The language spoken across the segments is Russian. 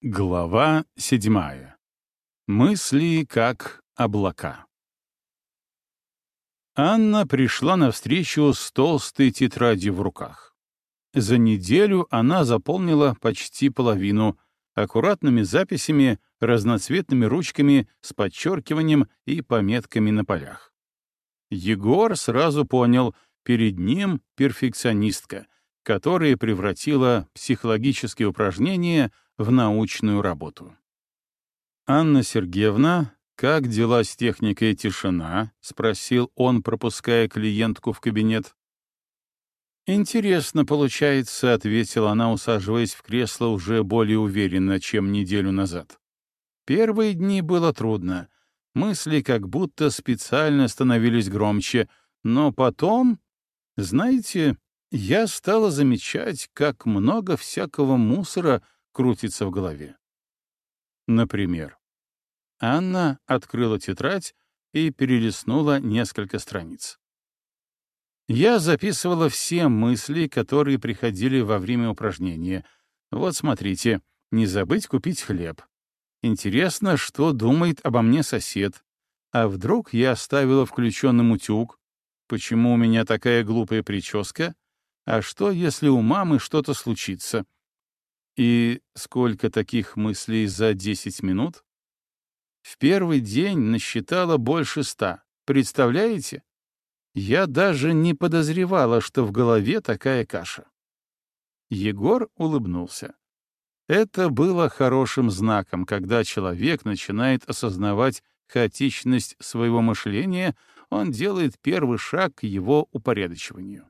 Глава 7. Мысли как облака. Анна пришла навстречу с толстой тетрадью в руках. За неделю она заполнила почти половину аккуратными записями, разноцветными ручками с подчеркиванием и пометками на полях. Егор сразу понял, перед ним перфекционистка, которая превратила психологические упражнения в научную работу. «Анна Сергеевна, как дела с техникой тишина?» — спросил он, пропуская клиентку в кабинет. «Интересно получается», — ответила она, усаживаясь в кресло уже более уверенно, чем неделю назад. «Первые дни было трудно. Мысли как будто специально становились громче, но потом, знаете, я стала замечать, как много всякого мусора крутится в голове. Например, Анна открыла тетрадь и перелистнула несколько страниц. Я записывала все мысли, которые приходили во время упражнения. Вот смотрите, не забыть купить хлеб. Интересно, что думает обо мне сосед. А вдруг я оставила включенным утюг? Почему у меня такая глупая прическа? А что, если у мамы что-то случится? И сколько таких мыслей за 10 минут? В первый день насчитала больше 100. Представляете? Я даже не подозревала, что в голове такая каша. Егор улыбнулся. Это было хорошим знаком, когда человек начинает осознавать хаотичность своего мышления, он делает первый шаг к его упорядочиванию.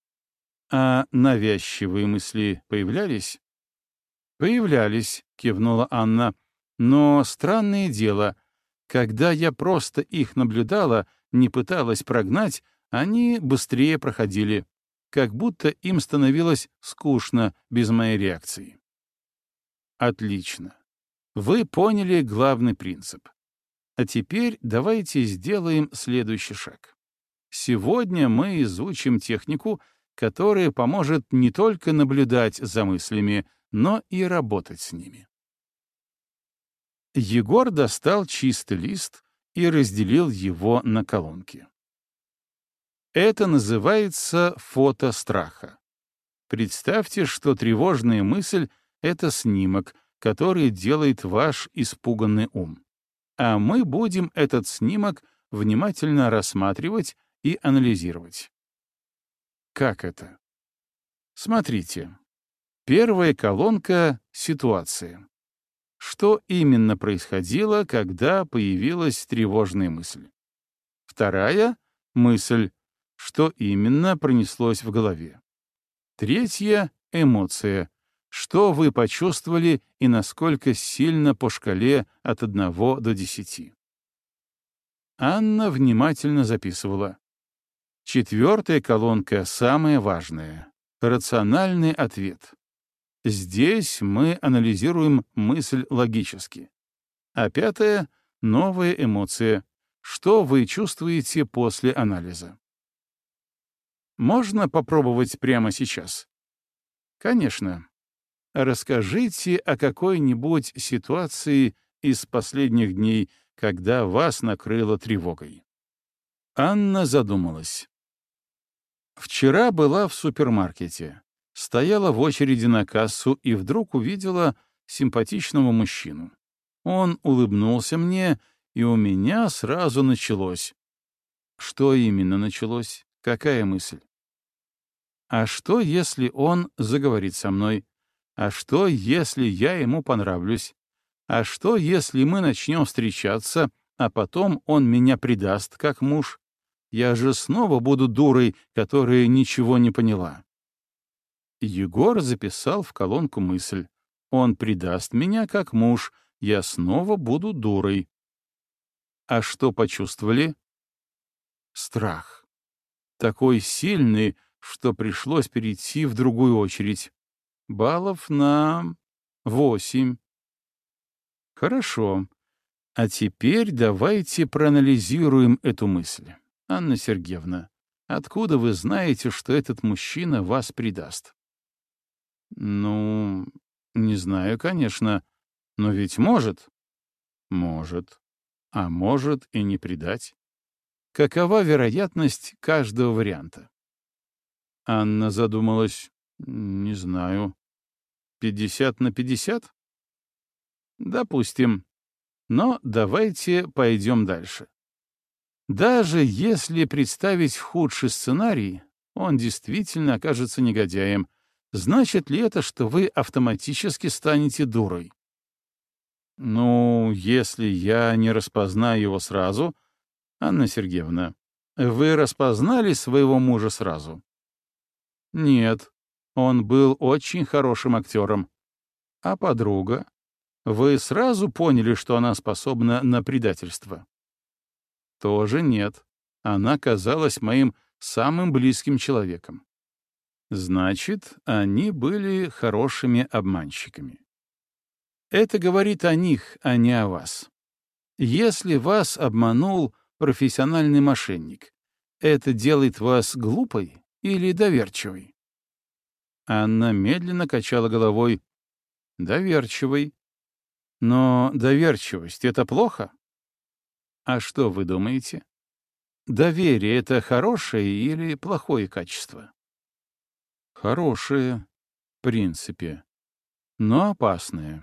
А навязчивые мысли появлялись? «Появлялись», — кивнула Анна. «Но странное дело, когда я просто их наблюдала, не пыталась прогнать, они быстрее проходили, как будто им становилось скучно без моей реакции». «Отлично. Вы поняли главный принцип. А теперь давайте сделаем следующий шаг. Сегодня мы изучим технику, которая поможет не только наблюдать за мыслями, но и работать с ними». Егор достал чистый лист и разделил его на колонки. Это называется фото страха. Представьте, что тревожная мысль — это снимок, который делает ваш испуганный ум. А мы будем этот снимок внимательно рассматривать и анализировать. Как это? Смотрите. Первая колонка — ситуация. Что именно происходило, когда появилась тревожная мысль? Вторая — мысль. Что именно пронеслось в голове? Третья — эмоция. Что вы почувствовали и насколько сильно по шкале от 1 до 10? Анна внимательно записывала. Четвертая колонка — самая важная. Рациональный ответ. Здесь мы анализируем мысль логически. А пятая — новая эмоция. Что вы чувствуете после анализа? Можно попробовать прямо сейчас? Конечно. Расскажите о какой-нибудь ситуации из последних дней, когда вас накрыло тревогой. Анна задумалась. Вчера была в супермаркете. Стояла в очереди на кассу и вдруг увидела симпатичного мужчину. Он улыбнулся мне, и у меня сразу началось. Что именно началось? Какая мысль? А что, если он заговорит со мной? А что, если я ему понравлюсь? А что, если мы начнем встречаться, а потом он меня предаст как муж? Я же снова буду дурой, которая ничего не поняла. Егор записал в колонку мысль. Он предаст меня как муж, я снова буду дурой. А что почувствовали? Страх. Такой сильный, что пришлось перейти в другую очередь. Баллов на 8. Хорошо. А теперь давайте проанализируем эту мысль. Анна Сергеевна, откуда вы знаете, что этот мужчина вас предаст? Ну, не знаю, конечно. Но ведь может. Может. А может и не предать. Какова вероятность каждого варианта? Анна задумалась. Не знаю. 50 на 50? Допустим. Но давайте пойдем дальше. Даже если представить худший сценарий, он действительно окажется негодяем, значит ли это, что вы автоматически станете дурой? Ну, если я не распознаю его сразу, Анна Сергеевна, вы распознали своего мужа сразу? Нет, он был очень хорошим актером. А подруга? Вы сразу поняли, что она способна на предательство? Тоже нет. Она казалась моим самым близким человеком. Значит, они были хорошими обманщиками. Это говорит о них, а не о вас. Если вас обманул профессиональный мошенник, это делает вас глупой или доверчивой? Анна медленно качала головой. Доверчивой. Но доверчивость — это плохо? А что вы думаете? Доверие — это хорошее или плохое качество? Хорошее, в принципе, но опасное.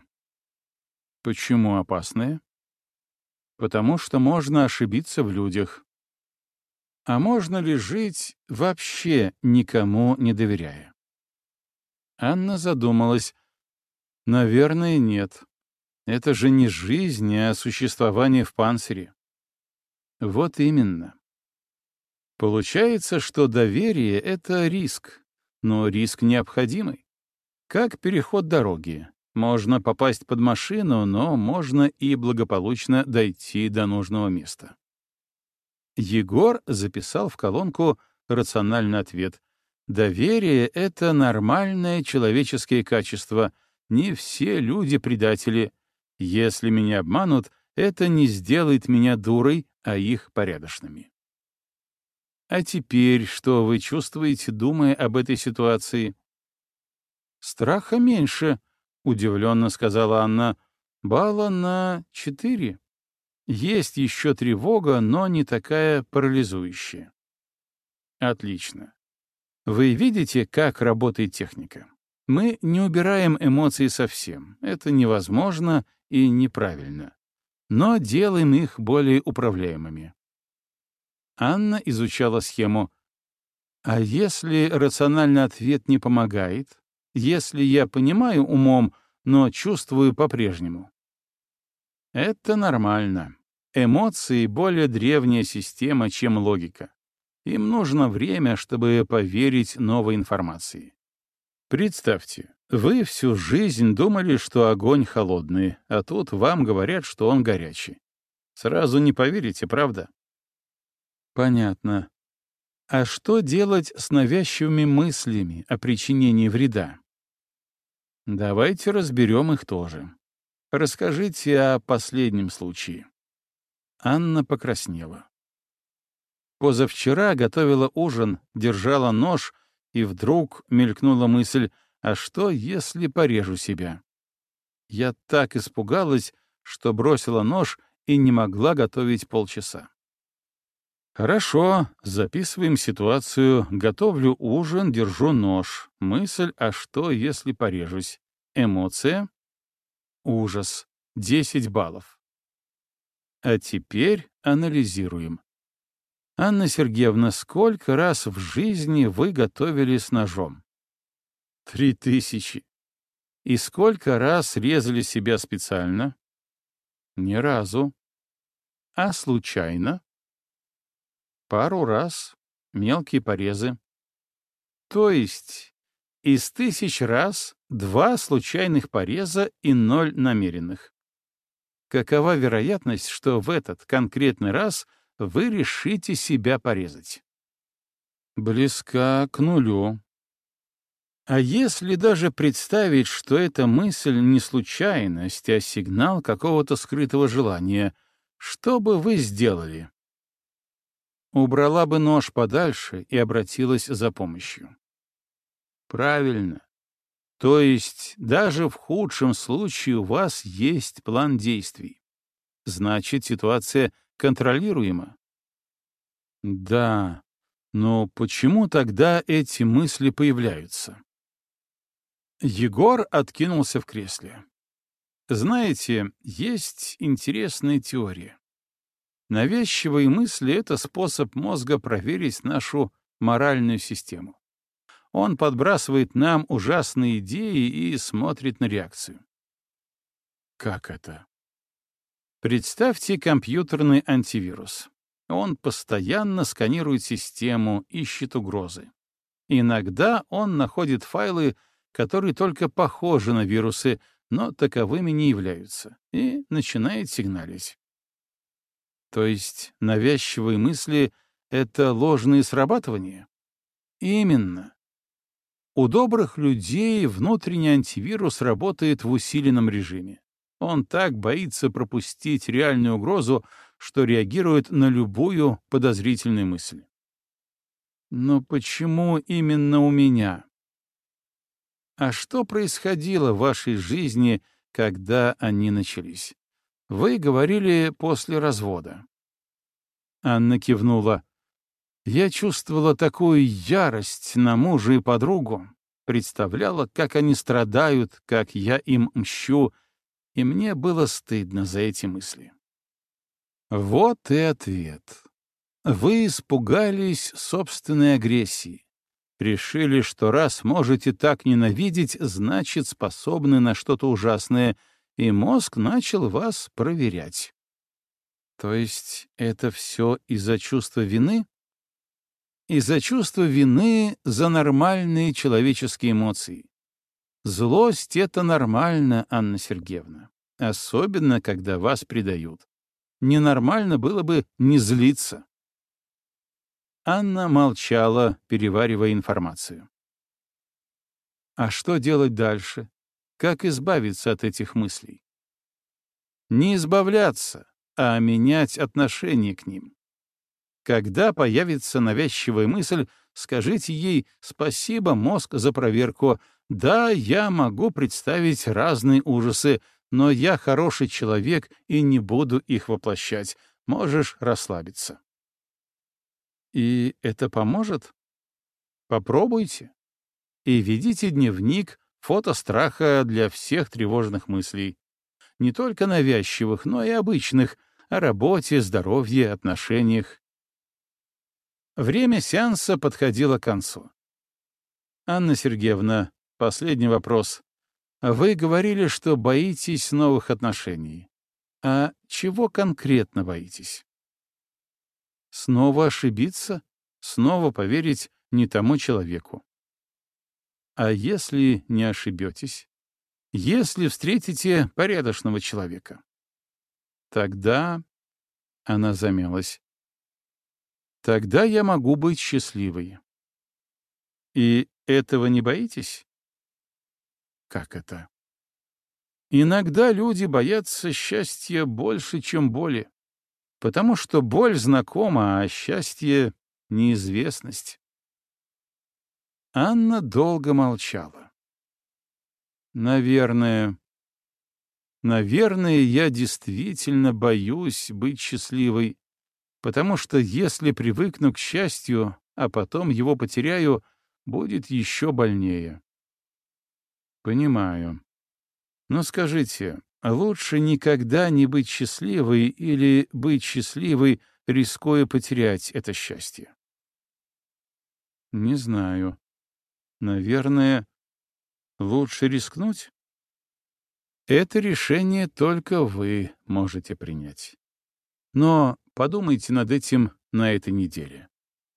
Почему опасное? Потому что можно ошибиться в людях. А можно ли жить вообще никому не доверяя? Анна задумалась. Наверное, нет. Это же не жизнь, а существование в панцире. Вот именно. Получается, что доверие — это риск, но риск необходимый. Как переход дороги. Можно попасть под машину, но можно и благополучно дойти до нужного места. Егор записал в колонку рациональный ответ. Доверие — это нормальное человеческое качество. Не все люди предатели. Если меня обманут, это не сделает меня дурой, а их порядочными. А теперь что вы чувствуете, думая об этой ситуации? Страха меньше, — удивленно сказала Анна. Балла на 4. Есть еще тревога, но не такая парализующая. Отлично. Вы видите, как работает техника? Мы не убираем эмоции совсем. Это невозможно и неправильно. Но делаем их более управляемыми. Анна изучала схему. А если рациональный ответ не помогает? Если я понимаю умом, но чувствую по-прежнему? Это нормально. Эмоции — более древняя система, чем логика. Им нужно время, чтобы поверить новой информации. Представьте, вы всю жизнь думали, что огонь холодный, а тут вам говорят, что он горячий. Сразу не поверите, правда? Понятно. А что делать с навязчивыми мыслями о причинении вреда? Давайте разберем их тоже. Расскажите о последнем случае. Анна покраснела. Позавчера готовила ужин, держала нож, и вдруг мелькнула мысль, а что, если порежу себя? Я так испугалась, что бросила нож и не могла готовить полчаса. Хорошо, записываем ситуацию. Готовлю ужин, держу нож. Мысль, а что, если порежусь? Эмоция? Ужас. 10 баллов. А теперь анализируем. Анна Сергеевна, сколько раз в жизни вы готовили с ножом? 3000. И сколько раз резали себя специально? Ни разу. А случайно? Пару раз. Мелкие порезы. То есть из 1000 раз 2 случайных пореза и 0 намеренных. Какова вероятность, что в этот конкретный раз вы решите себя порезать? Близка к нулю. А если даже представить, что эта мысль не случайность, а сигнал какого-то скрытого желания, что бы вы сделали? Убрала бы нож подальше и обратилась за помощью. Правильно. То есть даже в худшем случае у вас есть план действий. Значит, ситуация контролируема. Да, но почему тогда эти мысли появляются? Егор откинулся в кресле. Знаете, есть интересная теория. Навязчивые мысли — это способ мозга проверить нашу моральную систему. Он подбрасывает нам ужасные идеи и смотрит на реакцию. Как это? Представьте компьютерный антивирус. Он постоянно сканирует систему, ищет угрозы. Иногда он находит файлы, которые только похожи на вирусы, но таковыми не являются, и начинает сигналить. То есть навязчивые мысли — это ложные срабатывания? Именно. У добрых людей внутренний антивирус работает в усиленном режиме. Он так боится пропустить реальную угрозу, что реагирует на любую подозрительную мысль. Но почему именно у меня? А что происходило в вашей жизни, когда они начались? Вы говорили после развода. Анна кивнула. Я чувствовала такую ярость на мужа и подругу, представляла, как они страдают, как я им мщу, и мне было стыдно за эти мысли. Вот и ответ. Вы испугались собственной агрессии. Решили, что раз можете так ненавидеть, значит, способны на что-то ужасное, и мозг начал вас проверять. То есть это все из-за чувства вины? Из-за чувства вины за нормальные человеческие эмоции. Злость — это нормально, Анна Сергеевна. Особенно, когда вас предают. Ненормально было бы не злиться. Анна молчала, переваривая информацию. А что делать дальше? Как избавиться от этих мыслей? Не избавляться, а менять отношение к ним. Когда появится навязчивая мысль, скажите ей «Спасибо, мозг, за проверку. Да, я могу представить разные ужасы, но я хороший человек и не буду их воплощать. Можешь расслабиться». И это поможет? Попробуйте. И ведите дневник, фото страха для всех тревожных мыслей. Не только навязчивых, но и обычных, о работе, здоровье, отношениях. Время сеанса подходило к концу. Анна Сергеевна, последний вопрос. Вы говорили, что боитесь новых отношений. А чего конкретно боитесь? Снова ошибиться? Снова поверить не тому человеку? А если не ошибетесь? Если встретите порядочного человека? Тогда... Она замялась. Тогда я могу быть счастливой. И этого не боитесь? Как это? Иногда люди боятся счастья больше, чем боли, потому что боль знакома, а счастье — неизвестность. Анна долго молчала. Наверное, я действительно боюсь быть счастливой, потому что если привыкну к счастью, а потом его потеряю, будет еще больнее. Понимаю. Но скажите, лучше никогда не быть счастливой или быть счастливой, рискуя потерять это счастье? Не знаю. Наверное, лучше рискнуть? Это решение только вы можете принять. Но подумайте над этим на этой неделе.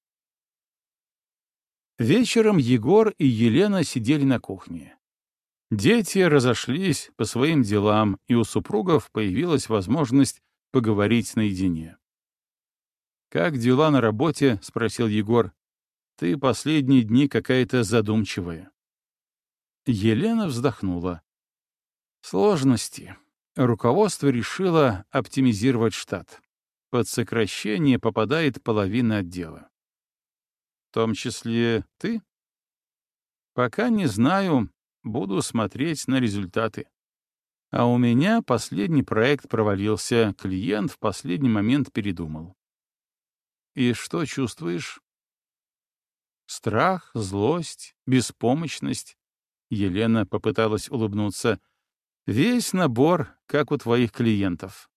Вечером Егор и Елена сидели на кухне. Дети разошлись по своим делам, и у супругов появилась возможность поговорить наедине. «Как дела на работе?» — спросил Егор. «Ты последние дни какая-то задумчивая». Елена вздохнула. «Сложности. Руководство решило оптимизировать штат. Под сокращение попадает половина отдела. В том числе ты? Пока не знаю, Буду смотреть на результаты. А у меня последний проект провалился, клиент в последний момент передумал. И что чувствуешь? Страх, злость, беспомощность. Елена попыталась улыбнуться. Весь набор, как у твоих клиентов.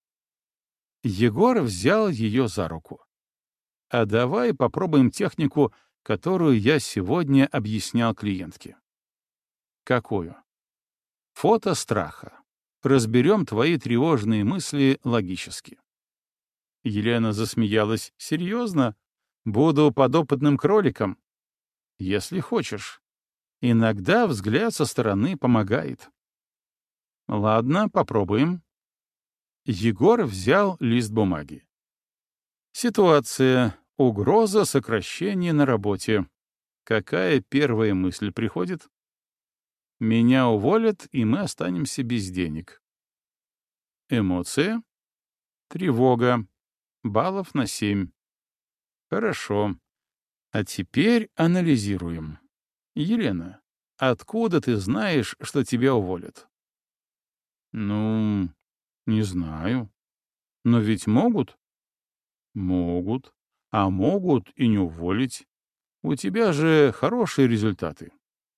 Егор взял ее за руку. А давай попробуем технику, которую я сегодня объяснял клиентке. Какую? Фото страха. Разберем твои тревожные мысли логически. Елена засмеялась. Серьезно? Буду подопытным кроликом? Если хочешь. Иногда взгляд со стороны помогает. Ладно, попробуем. Егор взял лист бумаги. Ситуация. Угроза сокращения на работе. Какая первая мысль приходит? Меня уволят, и мы останемся без денег. Эмоция? Тревога. Баллов на 7. Хорошо. А теперь анализируем. Елена, откуда ты знаешь, что тебя уволят? Ну, не знаю. Но ведь могут? Могут. А могут и не уволить. У тебя же хорошие результаты.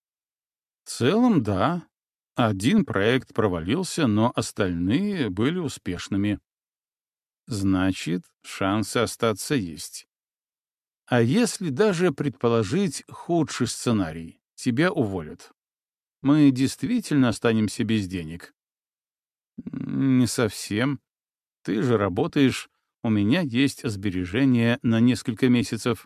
В целом, да. Один проект провалился, но остальные были успешными. Значит, шансы остаться есть. А если даже предположить худший сценарий, тебя уволят? Мы действительно останемся без денег? Не совсем. Ты же работаешь, у меня есть сбережения на несколько месяцев.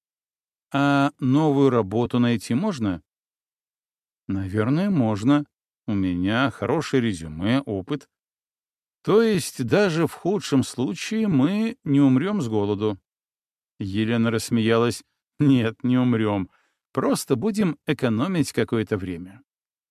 А новую работу найти можно? Наверное, можно. У меня хорошее резюме, опыт. То есть даже в худшем случае мы не умрем с голоду. Елена рассмеялась. Нет, не умрем. Просто будем экономить какое-то время.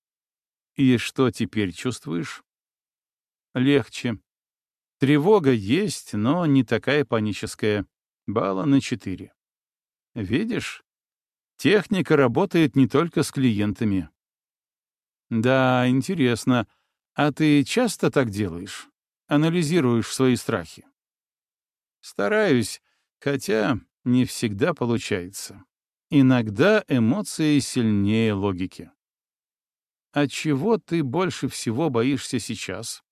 И что теперь чувствуешь? Легче. Тревога есть, но не такая паническая. Балла на 4. Видишь? Техника работает не только с клиентами. Да, интересно. А ты часто так делаешь? Анализируешь свои страхи? Стараюсь, хотя не всегда получается. Иногда эмоции сильнее логики. А чего ты больше всего боишься сейчас?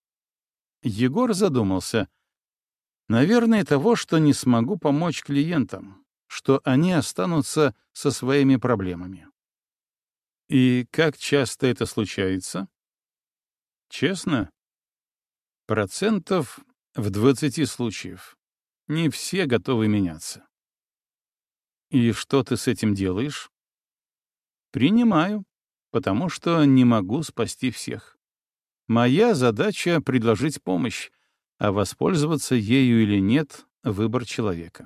Егор задумался. Наверное, того, что не смогу помочь клиентам, что они останутся со своими проблемами. И как часто это случается? Честно? Процентов в 20 случаев. Не все готовы меняться. И что ты с этим делаешь? Принимаю, потому что не могу спасти всех. Моя задача — предложить помощь, а воспользоваться ею или нет — выбор человека.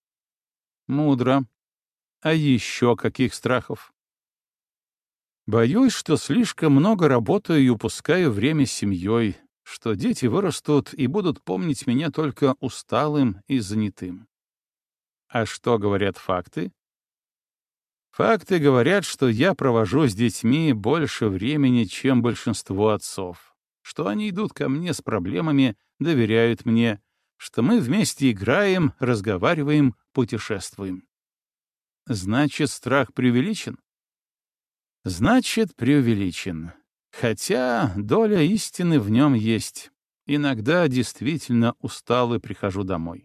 Мудро. А еще каких страхов? Боюсь, что слишком много работаю и упускаю время с семьей, что дети вырастут и будут помнить меня только усталым и занятым. А что говорят факты? Факты говорят, что я провожу с детьми больше времени, чем большинство отцов, что они идут ко мне с проблемами, доверяют мне, что мы вместе играем, разговариваем, путешествуем. Значит, страх преувеличен? Значит, преувеличен. Хотя доля истины в нем есть. Иногда действительно устал и прихожу домой.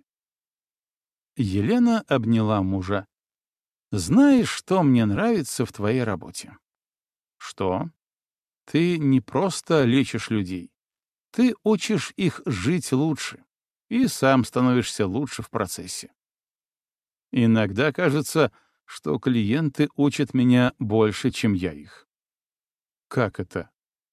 Елена обняла мужа. «Знаешь, что мне нравится в твоей работе?» «Что?» «Ты не просто лечишь людей. Ты учишь их жить лучше. И сам становишься лучше в процессе. Иногда кажется, что клиенты учат меня больше, чем я их». «Как это?»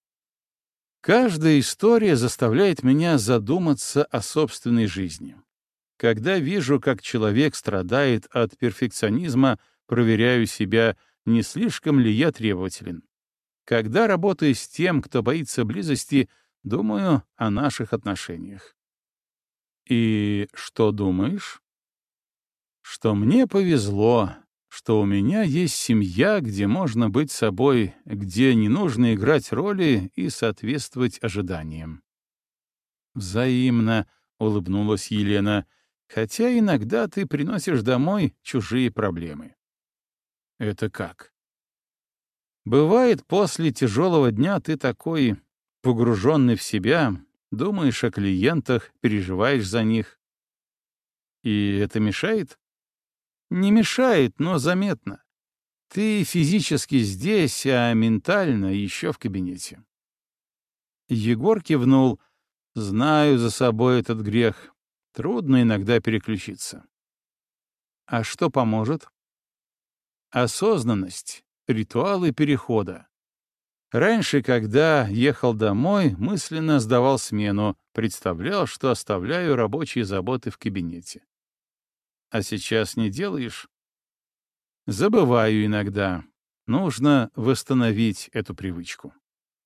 «Каждая история заставляет меня задуматься о собственной жизни. Когда вижу, как человек страдает от перфекционизма, проверяю себя, не слишком ли я требователен. Когда работаю с тем, кто боится близости, думаю о наших отношениях. И что думаешь? Что мне повезло, что у меня есть семья, где можно быть собой, где не нужно играть роли и соответствовать ожиданиям. «Взаимно», — улыбнулась Елена, «хотя иногда ты приносишь домой чужие проблемы». «Это как?» «Бывает, после тяжелого дня ты такой погруженный в себя, думаешь о клиентах, переживаешь за них. И это мешает?» «Не мешает, но заметно. Ты физически здесь, а ментально еще в кабинете». Егор кивнул. «Знаю за собой этот грех. Трудно иногда переключиться». «А что поможет?» «Осознанность, ритуалы перехода. Раньше, когда ехал домой, мысленно сдавал смену, представлял, что оставляю рабочие заботы в кабинете. А сейчас не делаешь?» «Забываю иногда. Нужно восстановить эту привычку».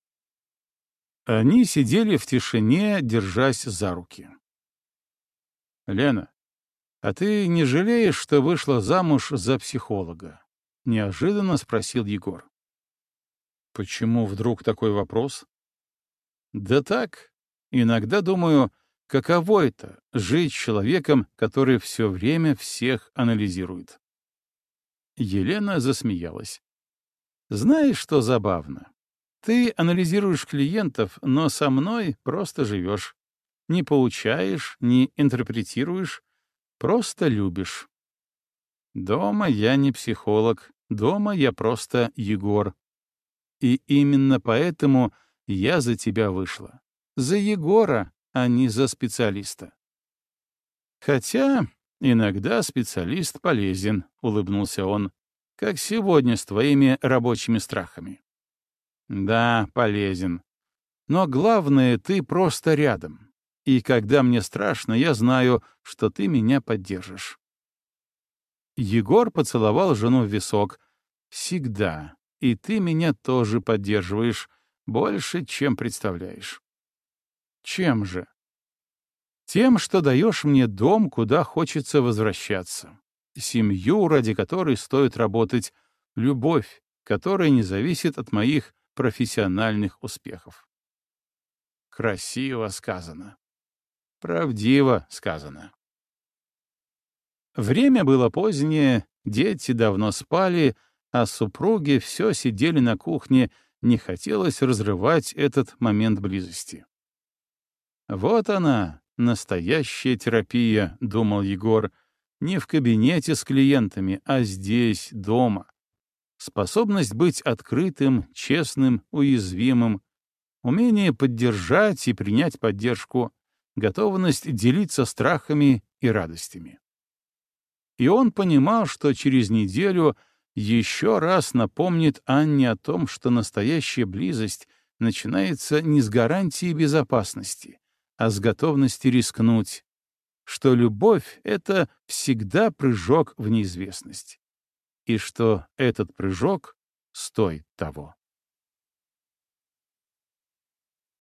Они сидели в тишине, держась за руки. «Лена, а ты не жалеешь, что вышла замуж за психолога?» — неожиданно спросил Егор. «Почему вдруг такой вопрос?» «Да так, иногда думаю, каково это — жить с человеком, который все время всех анализирует». Елена засмеялась. «Знаешь, что забавно? Ты анализируешь клиентов, но со мной просто живешь. Не поучаешь, не интерпретируешь, просто любишь. Дома я не психолог, дома я просто Егор. И именно поэтому я за тебя вышла. За Егора, а не за специалиста». «Хотя иногда специалист полезен», — улыбнулся он, «как сегодня с твоими рабочими страхами». «Да, полезен. Но главное, ты просто рядом. И когда мне страшно, я знаю, что ты меня поддержишь». Егор поцеловал жену в висок. «Всегда. И ты меня тоже поддерживаешь. Больше, чем представляешь». «Чем же?» «Тем, что даешь мне дом, куда хочется возвращаться. Семью, ради которой стоит работать. Любовь, которая не зависит от моих профессиональных успехов». Красиво сказано. Правдиво сказано. Время было позднее, дети давно спали, а супруги все сидели на кухне, не хотелось разрывать этот момент близости. «Вот она, настоящая терапия», — думал Егор, — «не в кабинете с клиентами, а здесь, дома. Способность быть открытым, честным, уязвимым, умение поддержать и принять поддержку, готовность делиться страхами и радостями». И он понимал, что через неделю еще раз напомнит Анне о том, что настоящая близость начинается не с гарантии безопасности, а с готовности рискнуть, что любовь — это всегда прыжок в неизвестность, и что этот прыжок стоит того.